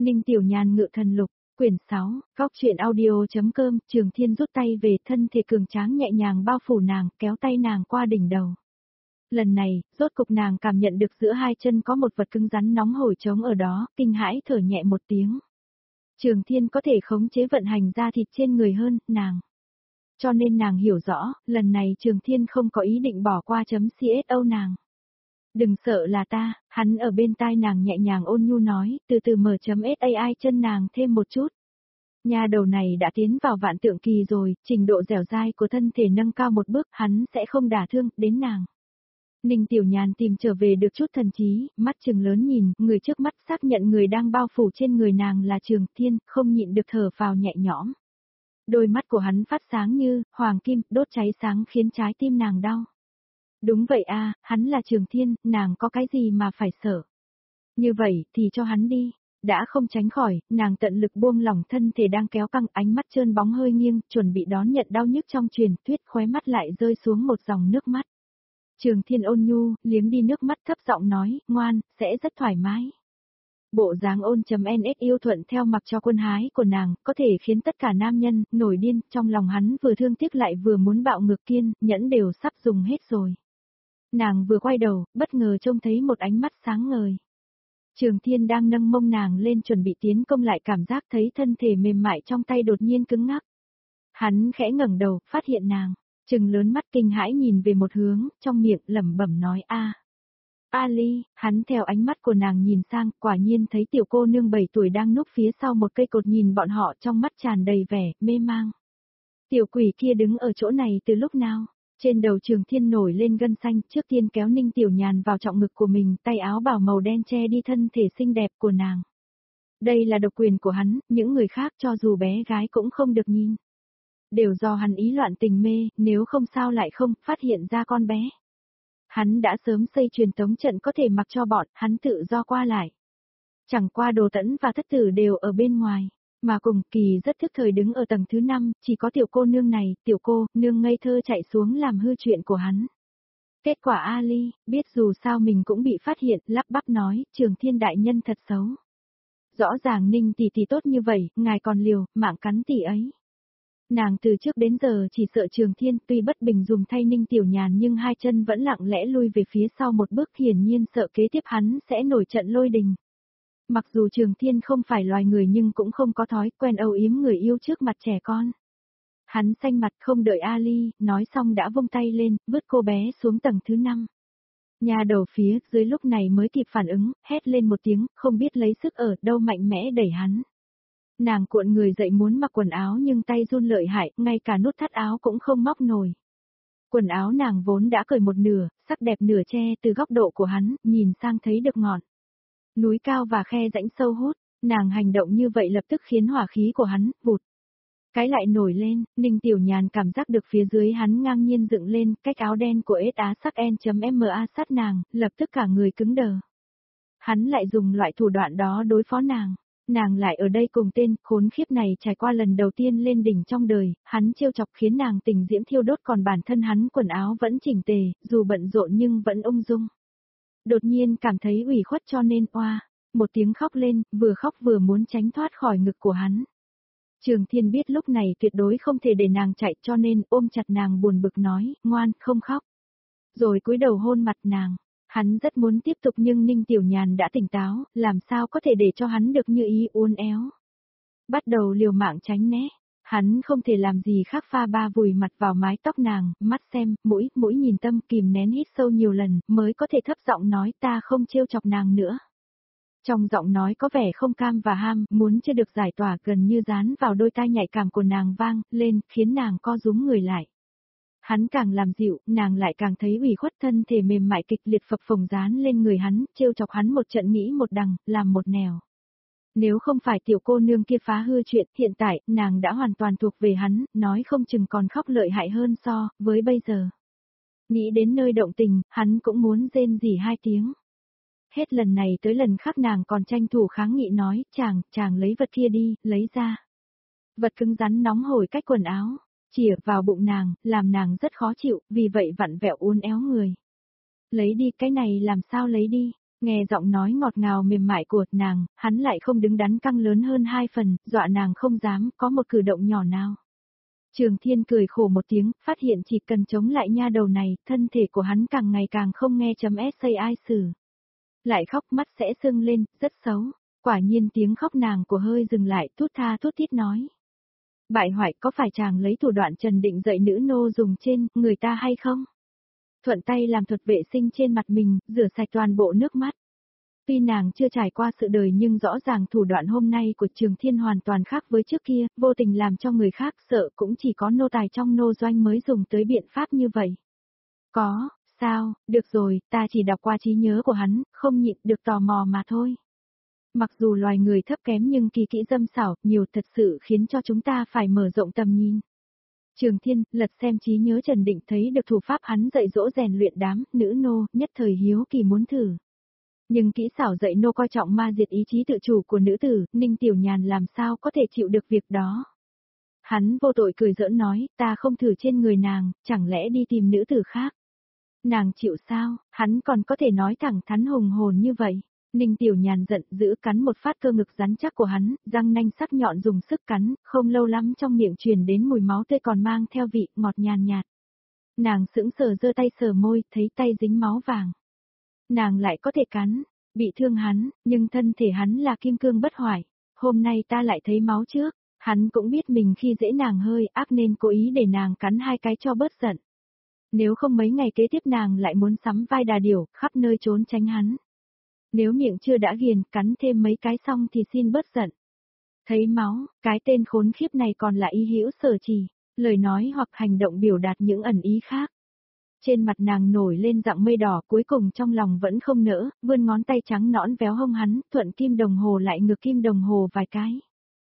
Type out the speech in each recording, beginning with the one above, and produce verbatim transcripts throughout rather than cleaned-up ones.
Ninh Tiểu Nhàn ngự thần lục, quyển sáu, góc truyện audio.com, Trường Thiên rút tay về, thân thể cường tráng nhẹ nhàng bao phủ nàng, kéo tay nàng qua đỉnh đầu. Lần này, rốt cục nàng cảm nhận được giữa hai chân có một vật cứng rắn nóng hổi trống ở đó, kinh hãi thở nhẹ một tiếng. Trường Thiên có thể khống chế vận hành da thịt trên người hơn, nàng. Cho nên nàng hiểu rõ, lần này Trường Thiên không có ý định bỏ qua chấm xô nàng. Đừng sợ là ta, hắn ở bên tai nàng nhẹ nhàng ôn nhu nói, từ từ mở chấm sai chân nàng thêm một chút. Nhà đầu này đã tiến vào vạn tượng kỳ rồi, trình độ dẻo dai của thân thể nâng cao một bước, hắn sẽ không đả thương đến nàng. Ninh Tiểu Nhàn tìm trở về được chút thần trí, mắt trừng lớn nhìn, người trước mắt xác nhận người đang bao phủ trên người nàng là Trường Thiên, không nhịn được thở phào nhẹ nhõm. Đôi mắt của hắn phát sáng như hoàng kim, đốt cháy sáng khiến trái tim nàng đau. Đúng vậy a, hắn là Trường Thiên, nàng có cái gì mà phải sợ. Như vậy thì cho hắn đi. Đã không tránh khỏi, nàng tận lực buông lỏng thân thể đang kéo căng, ánh mắt trơn bóng hơi nghiêng, chuẩn bị đón nhận đau nhức trong truyền thuyết, khóe mắt lại rơi xuống một dòng nước mắt. Trường Thiên ôn nhu, liếm đi nước mắt thấp giọng nói, ngoan, sẽ rất thoải mái. Bộ dáng ôn.ns yêu thuận theo mặc cho quân hái của nàng, có thể khiến tất cả nam nhân nổi điên, trong lòng hắn vừa thương tiếc lại vừa muốn bạo ngược, kiên nhẫn đều sắp dùng hết rồi. Nàng vừa quay đầu, bất ngờ trông thấy một ánh mắt sáng ngời. Trường Thiên đang nâng mông nàng lên chuẩn bị tiến công, lại cảm giác thấy thân thể mềm mại trong tay đột nhiên cứng ngắc. Hắn khẽ ngẩng đầu, phát hiện nàng, trừng lớn mắt kinh hãi nhìn về một hướng, trong miệng lẩm bẩm nói a. Ali, hắn theo ánh mắt của nàng nhìn sang, quả nhiên thấy tiểu cô nương bảy tuổi đang núp phía sau một cây cột nhìn bọn họ, trong mắt tràn đầy vẻ mê mang. Tiểu quỷ kia đứng ở chỗ này từ lúc nào? Trên đầu Trường Thiên nổi lên gân xanh, trước tiên kéo Ninh Tiểu Nhàn vào trọng ngực của mình, tay áo bào màu đen che đi thân thể xinh đẹp của nàng. Đây là độc quyền của hắn, những người khác cho dù bé gái cũng không được nhìn. Đều do hắn ý loạn tình mê, nếu không sao lại không phát hiện ra con bé. Hắn đã sớm xây truyền tống trận có thể mặc cho bọn hắn tự do qua lại. Chẳng qua Đồ Tẫn và Thất Tử đều ở bên ngoài. Mà cùng Kỳ rất thức thời đứng ở tầng thứ năm, chỉ có tiểu cô nương này, tiểu cô, nương ngây thơ chạy xuống làm hư chuyện của hắn. Kết quả Ali, biết dù sao mình cũng bị phát hiện, lắp bắp nói, Trường Thiên đại nhân thật xấu. Rõ ràng Ninh tỷ tỷ tốt như vậy, ngài còn liều, mạng cắn tỷ ấy. Nàng từ trước đến giờ chỉ sợ Trường Thiên, tuy bất bình dùng thay Ninh Tiểu Nhàn nhưng hai chân vẫn lặng lẽ lui về phía sau một bước, hiển nhiên sợ kế tiếp hắn sẽ nổi trận lôi đình. Mặc dù Trường Thiên không phải loài người nhưng cũng không có thói quen âu yếm người yêu trước mặt trẻ con. Hắn xanh mặt không đợi Ali, nói xong đã vung tay lên, vứt cô bé xuống tầng thứ năm. Nhà đầu phía dưới lúc này mới kịp phản ứng, hét lên một tiếng, không biết lấy sức ở đâu mạnh mẽ đẩy hắn. Nàng cuộn người dậy muốn mặc quần áo nhưng tay run lợi hại, ngay cả nút thắt áo cũng không móc nổi. Quần áo nàng vốn đã cởi một nửa, sắc đẹp nửa che, từ góc độ của hắn, nhìn sang thấy được ngọn núi cao và khe rãnh sâu hút, nàng hành động như vậy lập tức khiến hỏa khí của hắn vụt cái lại nổi lên. Ninh Tiểu Nhàn cảm giác được phía dưới hắn ngang nhiên dựng lên, cách áo đen của ét á sắc N.ma sát nàng, lập tức cả người cứng đờ. Hắn lại dùng loại thủ đoạn đó đối phó nàng, nàng lại ở đây cùng tên khốn khiếp này trải qua lần đầu tiên lên đỉnh trong đời, hắn trêu chọc khiến nàng tình diễm thiêu đốt, còn bản thân hắn quần áo vẫn chỉnh tề, dù bận rộn nhưng vẫn ung dung. Đột nhiên cảm thấy ủy khuất cho nên oa, một tiếng khóc lên, vừa khóc vừa muốn tránh thoát khỏi ngực của hắn. Trường Thiên biết lúc này tuyệt đối không thể để nàng chạy cho nên ôm chặt nàng buồn bực nói, ngoan, không khóc. Rồi cúi đầu hôn mặt nàng, hắn rất muốn tiếp tục nhưng Ninh Tiểu Nhàn đã tỉnh táo, làm sao có thể để cho hắn được như ý uốn éo. Bắt đầu liều mạng tránh né. Hắn không thể làm gì khác pha ba vùi mặt vào mái tóc nàng, mắt xem, mũi, mũi nhìn tâm, kìm nén hít sâu nhiều lần, mới có thể thấp giọng nói ta không trêu chọc nàng nữa. Trong giọng nói có vẻ không cam và ham, muốn chưa được giải tỏa, gần như dán vào đôi tai nhạy cảm của nàng vang lên, khiến nàng co rúm người lại. Hắn càng làm dịu, nàng lại càng thấy ủy khuất, thân thể mềm mại kịch liệt phập phồng dán lên người hắn, trêu chọc hắn một trận nghĩ một đằng, làm một nẻo. Nếu không phải tiểu cô nương kia phá hư chuyện, hiện tại, nàng đã hoàn toàn thuộc về hắn, nói không chừng còn khóc lợi hại hơn so với bây giờ. Nghĩ đến nơi động tình, hắn cũng muốn rên rỉ hai tiếng. Hết lần này tới lần khác nàng còn tranh thủ kháng nghị nói, chàng, chàng lấy vật kia đi, lấy ra. Vật cứng rắn nóng hổi cách quần áo, chìa vào bụng nàng, làm nàng rất khó chịu, vì vậy vặn vẹo uốn éo người. Lấy đi, cái này làm sao lấy đi? Nghe giọng nói ngọt ngào mềm mại của nàng, hắn lại không đứng đắn căng lớn hơn hai phần, dọa nàng không dám có một cử động nhỏ nào. Trường Thiên cười khổ một tiếng, phát hiện chỉ cần chống lại nha đầu này, thân thể của hắn càng ngày càng không nghe chấm sai xử. Lại khóc mắt sẽ sưng lên, rất xấu. Quả nhiên tiếng khóc nàng của hơi dừng lại, thút tha thút thít nói. Bại hoại, có phải chàng lấy thủ đoạn Trần Định dạy nữ nô dùng trên người ta hay không? Thuận tay làm thuật vệ sinh trên mặt mình, rửa sạch toàn bộ nước mắt. Tuy nàng chưa trải qua sự đời nhưng rõ ràng thủ đoạn hôm nay của Trường Thiên hoàn toàn khác với trước kia, vô tình làm cho người khác sợ cũng chỉ có nô tài trong nô doanh mới dùng tới biện pháp như vậy. Có, sao, được rồi, ta chỉ đọc qua trí nhớ của hắn, không nhịn được tò mò mà thôi. Mặc dù loài người thấp kém nhưng kỳ kỹ dâm xảo, nhiều thật sự khiến cho chúng ta phải mở rộng tầm nhìn. Trường Thiên, lật xem trí nhớ Trần Định thấy được thủ pháp hắn dạy dỗ rèn luyện đám, nữ nô, nhất thời hiếu kỳ muốn thử. Nhưng kỹ xảo dạy nô coi trọng ma diệt ý chí tự chủ của nữ tử, Ninh Tiểu Nhàn làm sao có thể chịu được việc đó. Hắn vô tội cười giỡn nói, ta không thử trên người nàng, chẳng lẽ đi tìm nữ tử khác. Nàng chịu sao, hắn còn có thể nói thẳng thắn hùng hồn như vậy. Ninh Tiểu Nhàn giận dữ cắn một phát cơ ngực rắn chắc của hắn, răng nanh sắc nhọn dùng sức cắn, không lâu lắm trong miệng truyền đến mùi máu tươi còn mang theo vị ngọt nhàn nhạt. Nàng sững sờ giơ tay sờ môi, thấy tay dính máu vàng. Nàng lại có thể cắn, bị thương hắn, nhưng thân thể hắn là kim cương bất hoại. Hôm nay ta lại thấy máu trước, hắn cũng biết mình khi dễ nàng hơi ác nên cố ý để nàng cắn hai cái cho bớt giận. Nếu không mấy ngày kế tiếp nàng lại muốn sắm vai đà điểu, khắp nơi trốn tránh hắn. Nếu miệng chưa đã ghiền, cắn thêm mấy cái xong thì xin bớt giận. Thấy máu, cái tên khốn khiếp này còn là ý hữu sở chỉ, lời nói hoặc hành động biểu đạt những ẩn ý khác. Trên mặt nàng nổi lên dạng mây đỏ, cuối cùng trong lòng vẫn không nỡ, vươn ngón tay trắng nõn véo hông hắn, thuận kim đồng hồ lại ngược kim đồng hồ vài cái.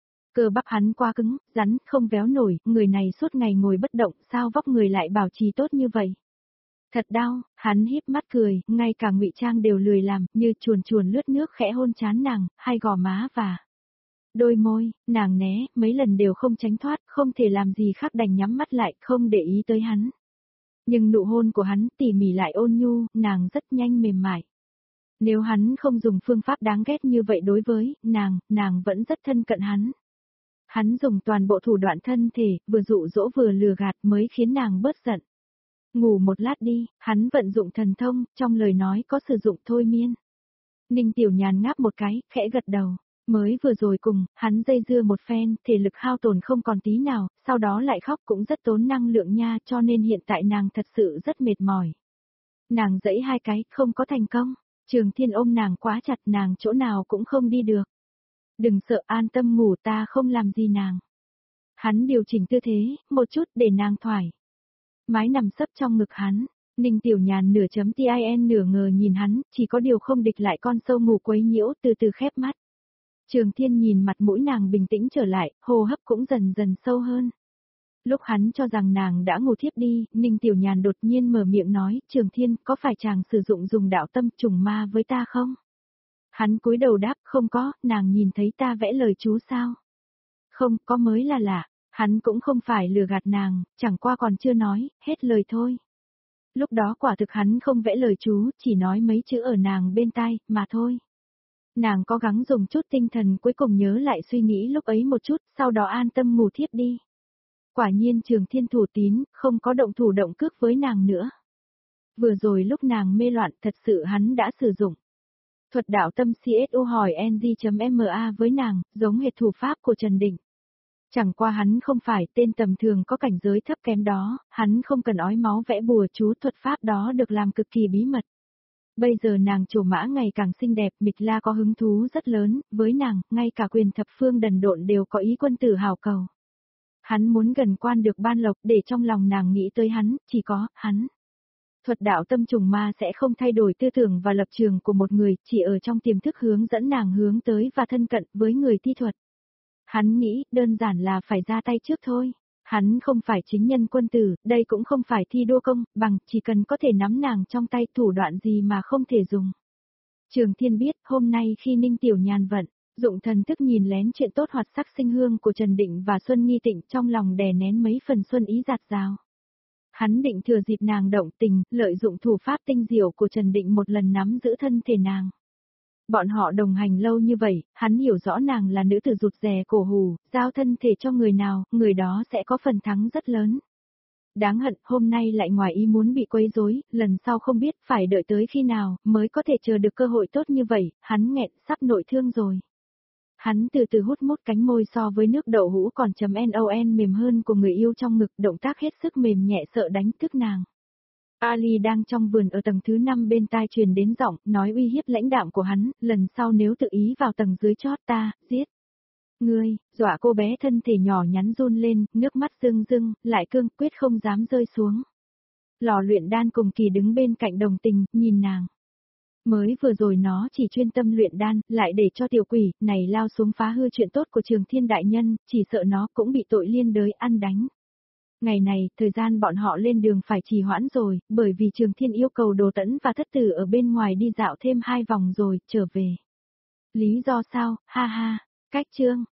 Cơ bắp hắn quá cứng, rắn, không véo nổi, người này suốt ngày ngồi bất động, sao vóc người lại bảo trì tốt như vậy. Thật đau, hắn híp mắt cười, ngay cả ngụy trang đều lười làm, như chuồn chuồn lướt nước khẽ hôn trán nàng, hai gò má và đôi môi, nàng né, mấy lần đều không tránh thoát, không thể làm gì khác đành nhắm mắt lại, không để ý tới hắn. Nhưng nụ hôn của hắn tỉ mỉ lại ôn nhu, nàng rất nhanh mềm mại. Nếu hắn không dùng phương pháp đáng ghét như vậy đối với nàng, nàng vẫn rất thân cận hắn. Hắn dùng toàn bộ thủ đoạn thân thể, vừa dụ dỗ vừa lừa gạt mới khiến nàng bớt giận. Ngủ một lát đi, hắn vận dụng thần thông, trong lời nói có sử dụng thôi miên. Ninh Tiểu Nhàn ngáp một cái, khẽ gật đầu. Mới vừa rồi cùng, hắn dây dưa một phen, thể lực hao tổn không còn tí nào, sau đó lại khóc cũng rất tốn năng lượng nha, cho nên hiện tại nàng thật sự rất mệt mỏi. Nàng giãy hai cái, không có thành công. Trường Thiên ôm nàng quá chặt, nàng chỗ nào cũng không đi được. Đừng sợ, an tâm ngủ, ta không làm gì nàng. Hắn điều chỉnh tư thế, một chút để nàng thoải mái nằm sấp trong ngực hắn. Ninh Tiểu Nhàn nửa chấm tin nửa ngờ nhìn hắn, chỉ có điều không địch lại con sâu ngủ quấy nhiễu, từ từ khép mắt. Trường Thiên nhìn mặt mũi nàng bình tĩnh trở lại, hô hấp cũng dần dần sâu hơn. Lúc hắn cho rằng nàng đã ngủ thiếp đi, Ninh Tiểu Nhàn đột nhiên mở miệng nói, Trường Thiên, có phải chàng sử dụng dùng đạo tâm trùng ma với ta không? Hắn cúi đầu đáp, không có, nàng nhìn thấy ta vẽ lời chú sao? Không, có mới là lạ, hắn cũng không phải lừa gạt nàng, chẳng qua còn chưa nói, hết lời thôi. Lúc đó quả thực hắn không vẽ lời chú, chỉ nói mấy chữ ở nàng bên tai, mà thôi. Nàng có gắng dùng chút tinh thần cuối cùng nhớ lại suy nghĩ lúc ấy một chút, sau đó an tâm ngủ thiếp đi. Quả nhiên Trường Thiên thủ tín, không có động thủ động cước với nàng nữa. Vừa rồi lúc nàng mê loạn thật sự hắn đã sử dụng. Thuật đạo tâm xê ét u hỏi en giê.ma với nàng, giống hệt thủ pháp của Trần Định. Chẳng qua hắn không phải tên tầm thường có cảnh giới thấp kém đó, hắn không cần ói máu vẽ bùa chú, thuật pháp đó được làm cực kỳ bí mật. Bây giờ nàng chủ mã ngày càng xinh đẹp, Mịch La có hứng thú rất lớn, với nàng, ngay cả quyền thập phương đần độn đều có ý quân tử hào cầu. Hắn muốn gần quan được ban lộc để trong lòng nàng nghĩ tới hắn, chỉ có, hắn. Thuật đạo tâm trùng ma sẽ không thay đổi tư tưởng và lập trường của một người, chỉ ở trong tiềm thức hướng dẫn nàng hướng tới và thân cận với người thi thuật. Hắn nghĩ, đơn giản là phải ra tay trước thôi. Hắn không phải chính nhân quân tử, đây cũng không phải thi đua công, bằng chỉ cần có thể nắm nàng trong tay thủ đoạn gì mà không thể dùng. Trường Thiên biết, hôm nay khi Ninh Tiểu Nhàn vận, dụng thần thức nhìn lén chuyện tốt hoạt sắc sinh hương của Trần Định và Xuân Nghi Tịnh trong lòng đè nén mấy phần xuân ý giạt rào. Hắn định thừa dịp nàng động tình, lợi dụng thủ pháp tinh diệu của Trần Định một lần nắm giữ thân thể nàng. Bọn họ đồng hành lâu như vậy, hắn hiểu rõ nàng là nữ tử rụt rè cổ hủ, giao thân thể cho người nào, người đó sẽ có phần thắng rất lớn. Đáng hận, hôm nay lại ngoài ý muốn bị quấy rối, lần sau không biết phải đợi tới khi nào mới có thể chờ được cơ hội tốt như vậy, hắn nghẹn sắp nội thương rồi. Hắn từ từ hút mút cánh môi so với nước đậu hũ còn chấm non mềm hơn của người yêu trong ngực, động tác hết sức mềm nhẹ sợ đánh thức nàng. Ali đang trong vườn ở tầng thứ năm bên tai truyền đến giọng, nói uy hiếp lãnh đạm của hắn, lần sau nếu tự ý vào tầng dưới chót ta, giết. Ngươi, dọa cô bé thân thể nhỏ nhắn run lên, nước mắt rưng rưng, lại cương quyết không dám rơi xuống. Lò luyện đan cùng kỳ đứng bên cạnh đồng tình, nhìn nàng. Mới vừa rồi nó chỉ chuyên tâm luyện đan, lại để cho tiểu quỷ này lao xuống phá hư chuyện tốt của Trường Thiên đại nhân, chỉ sợ nó cũng bị tội liên đới ăn đánh. Ngày này, thời gian bọn họ lên đường phải trì hoãn rồi, bởi vì Trường Thiên yêu cầu Đồ Tẫn và Thất Tử ở bên ngoài đi dạo thêm hai vòng rồi, trở về. Lý do sao, ha ha, cách chương.